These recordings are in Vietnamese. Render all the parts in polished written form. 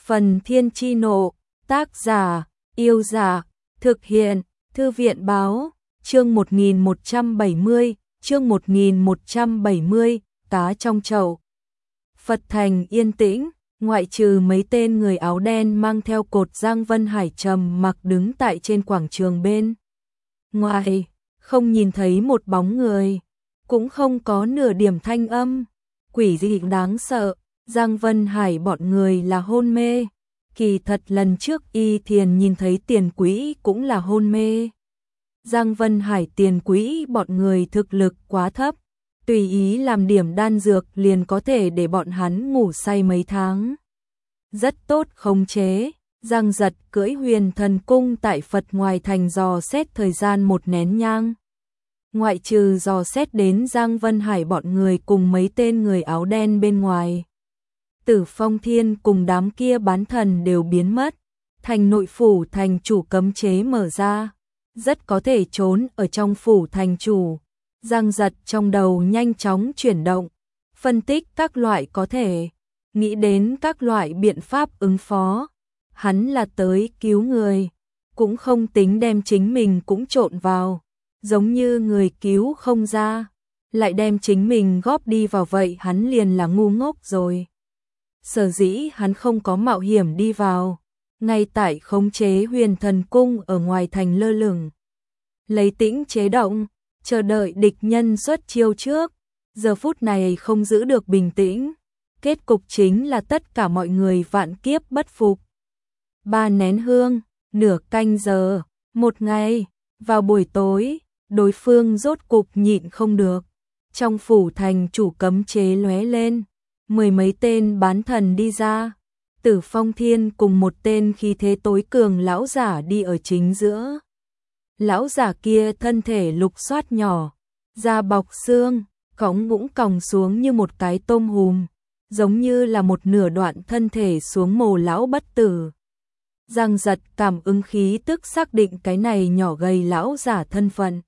Phần Thiên Chi Nộ, tác giả, Yêu Giả, thực hiện, Thư viện Báo, chương 1170, chương 1170, cá trong chậu. Phật Thành yên tĩnh, ngoại trừ mấy tên người áo đen mang theo cột, Giang Vân Hải trầm mặc đứng tại trên quảng trường bên ngoài, không nhìn thấy một bóng người, cũng không có nửa điểm thanh âm. Quỷ dị đáng sợ, Giang Vân Hải bọn người là hôn mê. Kỳ thật lần trước Y Thiền nhìn thấy tiền quỹ cũng là hôn mê. Giang Vân Hải tiền quỹ bọn người thực lực quá thấp, tùy ý làm điểm đan dược liền có thể để bọn hắn ngủ say mấy tháng. Rất tốt khống chế. Giang Giật cưỡi Huyền Thần Cung tại Phật ngoài thành dò xét thời gian một nén nhang. Ngoại trừ dò xét đến Giang Vân Hải bọn người cùng mấy tên người áo đen bên ngoài, Tử Phong Thiên cùng đám kia bán thần đều biến mất. Thành nội phủ thành chủ cấm chế mở ra, rất có thể trốn ở trong phủ thành chủ. Giang Giật trong đầu nhanh chóng chuyển động, phân tích các loại có thể, nghĩ đến các loại biện pháp ứng phó. Hắn là tới cứu người, cũng không tính đem chính mình cũng trộn vào, giống như người cứu không ra, lại đem chính mình góp đi vào, vậy hắn liền là ngu ngốc rồi. Sở dĩ hắn không có mạo hiểm đi vào, ngay tại khống chế Huyền Thần Cung ở ngoài thành lơ lửng, lấy tĩnh chế động, chờ đợi địch nhân xuất chiêu trước. Giờ phút này không giữ được bình tĩnh, kết cục chính là tất cả mọi người vạn kiếp bất phục. 3 nén hương, nửa canh giờ, một ngày, vào buổi tối, đối phương rốt cục nhịn không được. Trong phủ thành chủ cấm chế lóe lên, 10 mấy tên bán thần đi ra. Tử Phong Thiên cùng một tên khí thế tối cường lão giả đi ở chính giữa. Lão giả kia thân thể lục xoát nhỏ, da bọc xương, cõng ngũng còng xuống như một cái tôm hùm, giống như là một nửa đoạn thân thể xuống mồ lão bất tử. Giang Giật cảm ứng khí tức xác định cái này nhỏ gầy lão giả thân phận.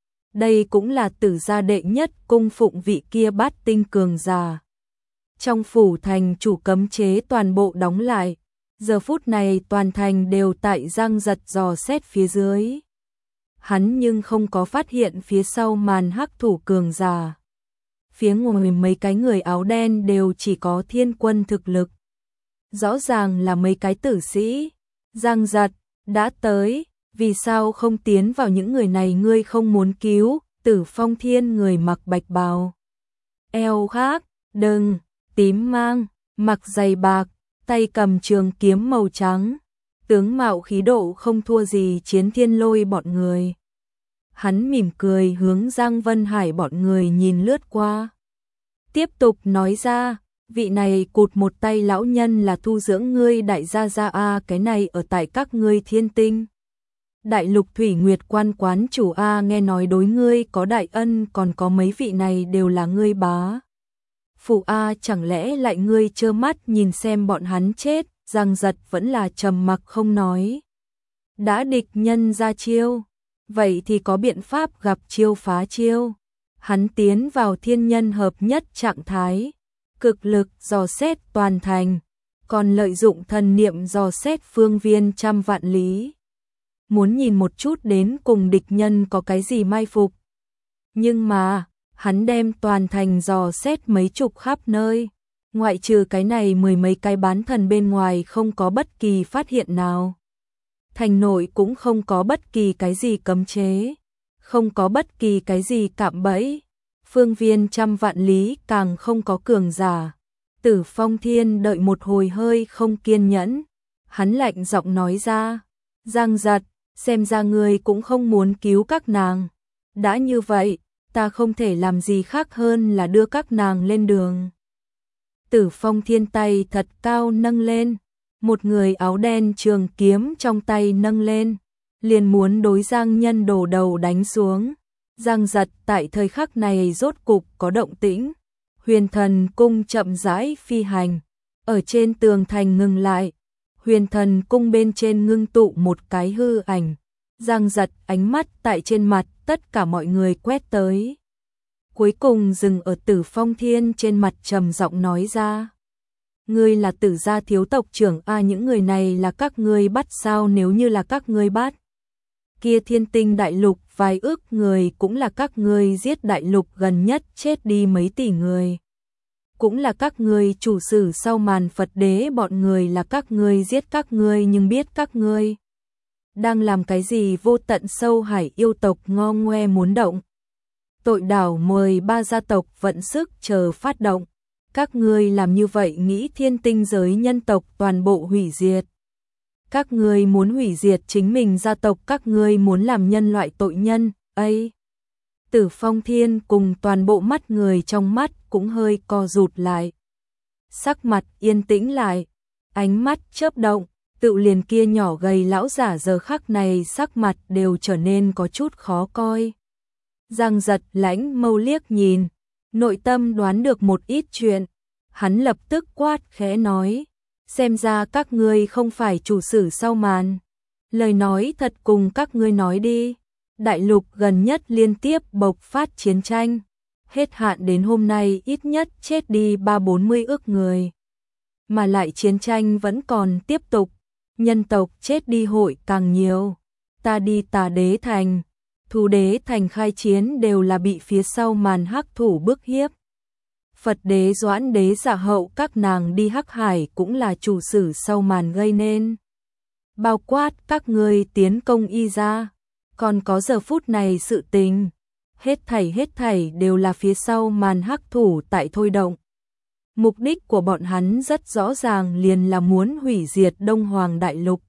Đây cũng là Tử gia đệ nhất cung phụng vị kia bát tinh cường giả. Trong phủ thành chủ cấm chế toàn bộ đóng lại, giờ phút này toàn thành đều tại Giang Giật dò xét phía dưới. Hắn nhưng không có phát hiện phía sau màn hắc thủ cường giả. Phía ngoài mấy cái người áo đen đều chỉ có thiên quân thực lực. Rõ ràng là mấy cái tử sĩ. Giang Giật, đã tới, vì sao không tiến vào, những người này ngươi không muốn cứu? Tử Phong Thiên người mặc bạch bào, eo khác, đừng, tím mang, mặc giày bạc, tay cầm trường kiếm màu trắng, tướng mạo khí độ không thua gì Chiến Thiên Lôi bọn người. Hắn mỉm cười hướng Giang Vân Hải bọn người nhìn lướt qua, tiếp tục nói ra, vị này cụt một tay lão nhân là thu dưỡng ngươi đại gia gia a, cái này ở tại các ngươi Thiên Tinh Đại Lục Thủy Nguyệt Quan quán chủ a, nghe nói đối ngươi có đại ân, còn có mấy vị này đều là ngươi bá phụ a, chẳng lẽ lại ngươi trơ mắt nhìn xem bọn hắn chết? Giang Giật vẫn là trầm mặc không nói. Đã địch nhân ra chiêu, vậy thì có biện pháp gặp chiêu phá chiêu. Hắn tiến vào thiên nhân hợp nhất trạng thái, cực lực dò xét toàn thành, còn lợi dụng thần niệm dò xét phương viên trăm vạn lý. Muốn nhìn một chút đến cùng địch nhân có cái gì mai phục. Nhưng mà, hắn đem toàn thành dò xét mấy chục khắp nơi, ngoại trừ cái này 10 mấy cái bán thần bên ngoài không có bất kỳ phát hiện nào. Thành nội cũng không có bất kỳ cái gì cấm chế, không có bất kỳ cái gì cạm bẫy, phương viên trăm vạn lý càng không có cường giả. Tử Phong Thiên đợi một hồi hơi không kiên nhẫn, hắn lạnh giọng nói ra, Giang Giật, xem ra ngươi cũng không muốn cứu các nàng. Đã như vậy, ta không thể làm gì khác hơn là đưa các nàng lên đường. Tử Phong Thiên tay thật cao nâng lên, một người áo đen trường kiếm trong tay nâng lên, liền muốn đối Giang Nhân đổ đầu đánh xuống. Giang Giật tại thời khắc này rốt cục có động tĩnh. Huyền Thần Cung chậm rãi phi hành, ở trên tường thành ngừng lại. Huyền Thần Cung bên trên ngưng tụ một cái hư ảnh. Giang Giật ánh mắt tại trên mặt tất cả mọi người quét tới, cuối cùng dừng ở Tử Phong Thiên trên mặt, trầm giọng nói ra, ngươi là Tử gia thiếu tộc trưởng a, những người này là các ngươi bắt sao? Nếu như là các ngươi bắt, kia Thiên Tinh đại lục vài ước người cũng là các ngươi giết, đại lục gần nhất chết đi mấy tỷ người cũng là các ngươi, chủ sử sau màn Phật đế bọn người là các ngươi giết các ngươi, nhưng biết các ngươi đang làm cái gì? Vô tận sâu hải yêu tộc ngo ngoe muốn động. Tội đảo 13 gia tộc vận sức chờ phát động. Các ngươi làm như vậy nghĩ Thiên Tinh giới nhân tộc toàn bộ hủy diệt. Các ngươi muốn hủy diệt chính mình gia tộc, các ngươi muốn làm nhân loại tội nhân, ấy. Tử Phong Thiên cùng toàn bộ mắt người trong mắt cũng hơi co rụt lại. Sắc mặt yên tĩnh lại, ánh mắt chớp động, tự liền kia nhỏ gầy lão giả giờ khắc này sắc mặt đều trở nên có chút khó coi. Giang Giật lãnh mâu liếc nhìn, nội tâm đoán được một ít chuyện, hắn lập tức quát khẽ nói, xem ra các ngươi không phải chủ sử sau màn. Lời nói thật cùng các ngươi nói đi. Đại lục gần nhất liên tiếp bộc phát chiến tranh, hết hạn đến hôm nay ít nhất chết đi 30-40 ức người. Mà lại chiến tranh vẫn còn tiếp tục, nhân tộc chết đi hội càng nhiều. Ta đi Tà Đế Thành, Thú Đế Thành khai chiến đều là bị phía sau màn hắc thủ bức hiếp. Phật Đế Doãn Đế Giả Hậu các nàng đi Hắc Hải cũng là chủ sử sau màn gây nên. Bao quát các ngươi tiến công y ra, còn có giờ phút này sự tình, hết thảy đều là phía sau màn hắc thủ tại thôi động. Mục đích của bọn hắn rất rõ ràng, liền là muốn hủy diệt Đông Hoàng Đại Lục,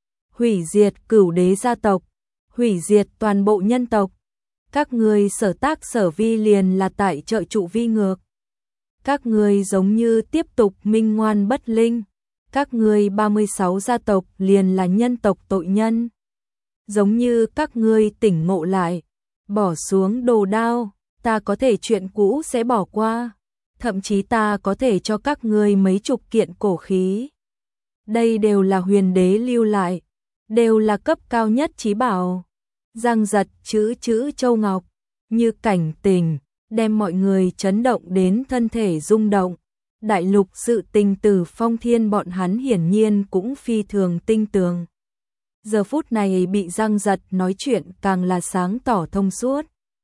hủy diệt Cửu Đế gia tộc, hủy diệt toàn bộ nhân tộc. Các ngươi sở tác sở vi liền là tại trợ trụ vi ngược. Các ngươi giống như tiếp tục minh ngoan bất linh. Các ngươi 36 gia tộc liền là nhân tộc tội nhân. Giống như các ngươi tỉnh ngộ lại, bỏ xuống đồ đao, ta có thể chuyện cũ sẽ bỏ qua, thậm chí ta có thể cho các ngươi mấy chục kiện cổ khí. Đây đều là huyền đế lưu lại, đều là cấp cao nhất chí bảo. Giang Giật chữ châu ngọc, như cảnh tình, đem mọi người chấn động đến thân thể rung động. Đại lục sự tình Tử Phong Thiên bọn hắn hiển nhiên cũng phi thường tinh tường. Giờ phút này bị Giang Giật nói chuyện càng là sáng tỏ thông suốt.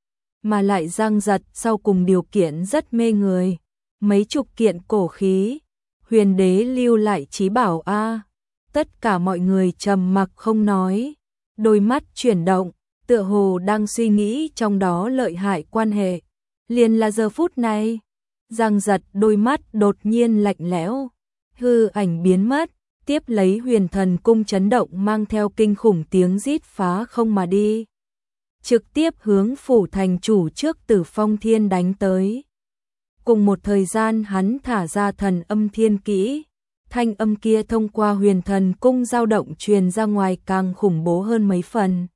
Mà lại Giang Giật sau cùng điều kiện rất mê người. Mấy chục kiện cổ khí, huyền đế lưu lại chí bảo a. Tất cả mọi người trầm mặc không nói, đôi mắt chuyển động, tựa hồ đang suy nghĩ trong đó lợi hại quan hệ. Liền là giờ phút này, Giang Giật đôi mắt đột nhiên lạnh lẽo, hư ảnh biến mất, tiếp lấy Huyền Thần cung chấn động mang theo kinh khủng tiếng rít phá không mà đi. Trực tiếp hướng phủ thành chủ trước Tử Phong Thiên đánh tới. Cùng một thời gian hắn thả ra thần âm thiên kỹ, thanh âm kia thông qua Huyền Thần cung dao động truyền ra ngoài càng khủng bố hơn mấy phần.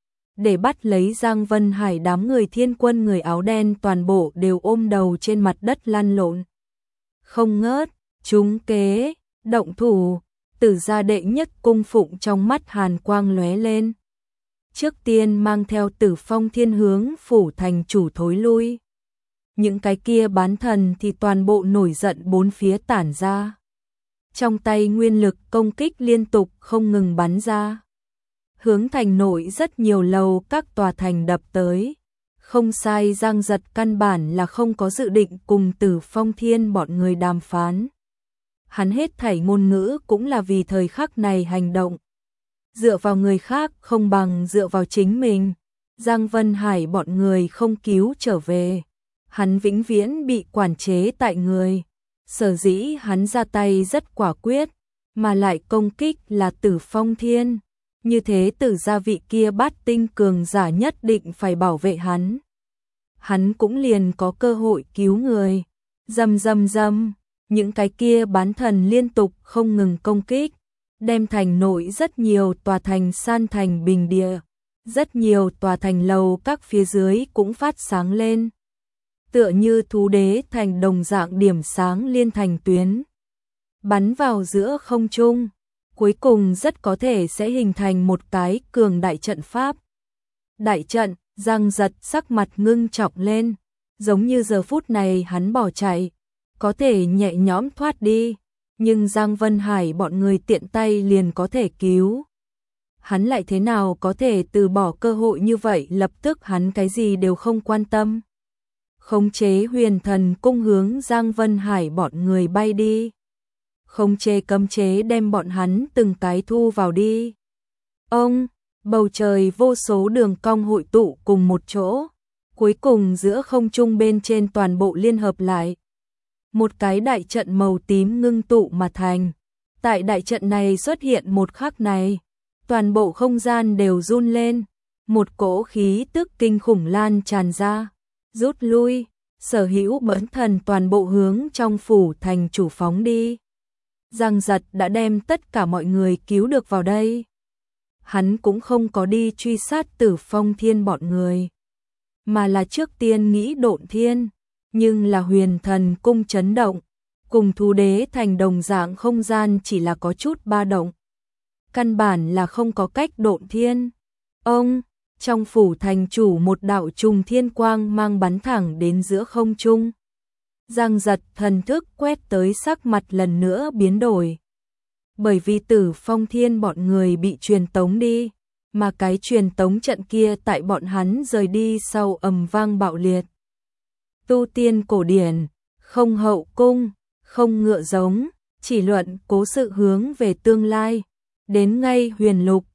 Để bắt lấy Giang Vân Hải, đám người Thiên Quân người áo đen toàn bộ đều ôm đầu trên mặt đất lăn lộn. Không ngớt, trúng kế, động thủ, Tử gia đệ nhất cung phụng trong mắt hàn quang lóe lên. Trước tiên mang theo Tử Phong Thiên hướng phủ thành chủ thối lui. Những cái kia bán thần thì toàn bộ nổi giận bốn phía tản ra. Trong tay nguyên lực công kích liên tục không ngừng bắn ra. Hướng thành nội rất nhiều lầu các tòa thành đập tới. Không sai, Giang Giật căn bản là không có dự định cùng Tử Phong Thiên bọn người đàm phán. Hắn hết thảy ngôn ngữ cũng là vì thời khắc này hành động. Dựa vào người khác không bằng dựa vào chính mình. Giang Vân Hải bọn người không cứu trở về. Hắn vĩnh viễn bị quản chế tại người. Sở dĩ hắn ra tay rất quả quyết, mà lại công kích là Tử Phong Thiên. Như thế Tử gia vị kia bát tinh cường giả nhất định phải bảo vệ hắn. Hắn cũng liền có cơ hội cứu người. Rầm, những cái kia bán thần liên tục không ngừng công kích, đem thành nội rất nhiều tòa thành san thành bình địa, rất nhiều tòa thành lầu các phía dưới cũng phát sáng lên. Tựa như Thú Đế Thành đồng dạng điểm sáng liên thành tuyến, bắn vào giữa không trung, cuối cùng rất có thể sẽ hình thành một cái cường đại trận pháp. Đại trận, Giang Giật sắc mặt ngưng trọng lên, giống như giờ phút này hắn bỏ chạy, có thể nhẹ nhõm thoát đi. Nhưng Giang Vân Hải bọn người tiện tay liền có thể cứu. Hắn lại thế nào có thể từ bỏ cơ hội như vậy, lập tức hắn cái gì đều không quan tâm. Khống chế Huyền Thần Cung hướng Giang Vân Hải bọn người bay đi. Khống chế cấm chế đem bọn hắn từng cái thu vào đi. Bầu trời vô số đường cong hội tụ cùng một chỗ, cuối cùng giữa không trung bên trên toàn bộ liên hợp lại. Một cái đại trận màu tím ngưng tụ mà thành. Tại đại trận này xuất hiện một khắc này, toàn bộ không gian đều run lên, một cỗ khí tức kinh khủng lan tràn ra, rút lui, sở hữu bấn thần toàn bộ hướng trong phủ thành chủ phóng đi. Giang Giật đã đem tất cả mọi người cứu được vào đây. Hắn cũng không có đi truy sát Tử Phong Thiên bọn người, mà là trước tiên nghĩ Độn Thiên, nhưng là Huyền Thần Cung chấn động, cùng Thú Đế Thành đồng dạng không gian chỉ là có chút ba động. Căn bản là không có cách Độn Thiên. Trong phủ thành chủ một đạo trùng thiên quang mang bắn thẳng đến giữa không trung. Giang Giật thần thức quét tới, sắc mặt lần nữa biến đổi. Bởi vì Tử Phong Thiên bọn người bị truyền tống đi, mà cái truyền tống trận kia tại bọn hắn rời đi sau ầm vang bạo liệt. Tu tiên cổ điển, không hậu cung, không ngựa giống, chỉ luận cố sự hướng về tương lai. Đến ngay huyền lục,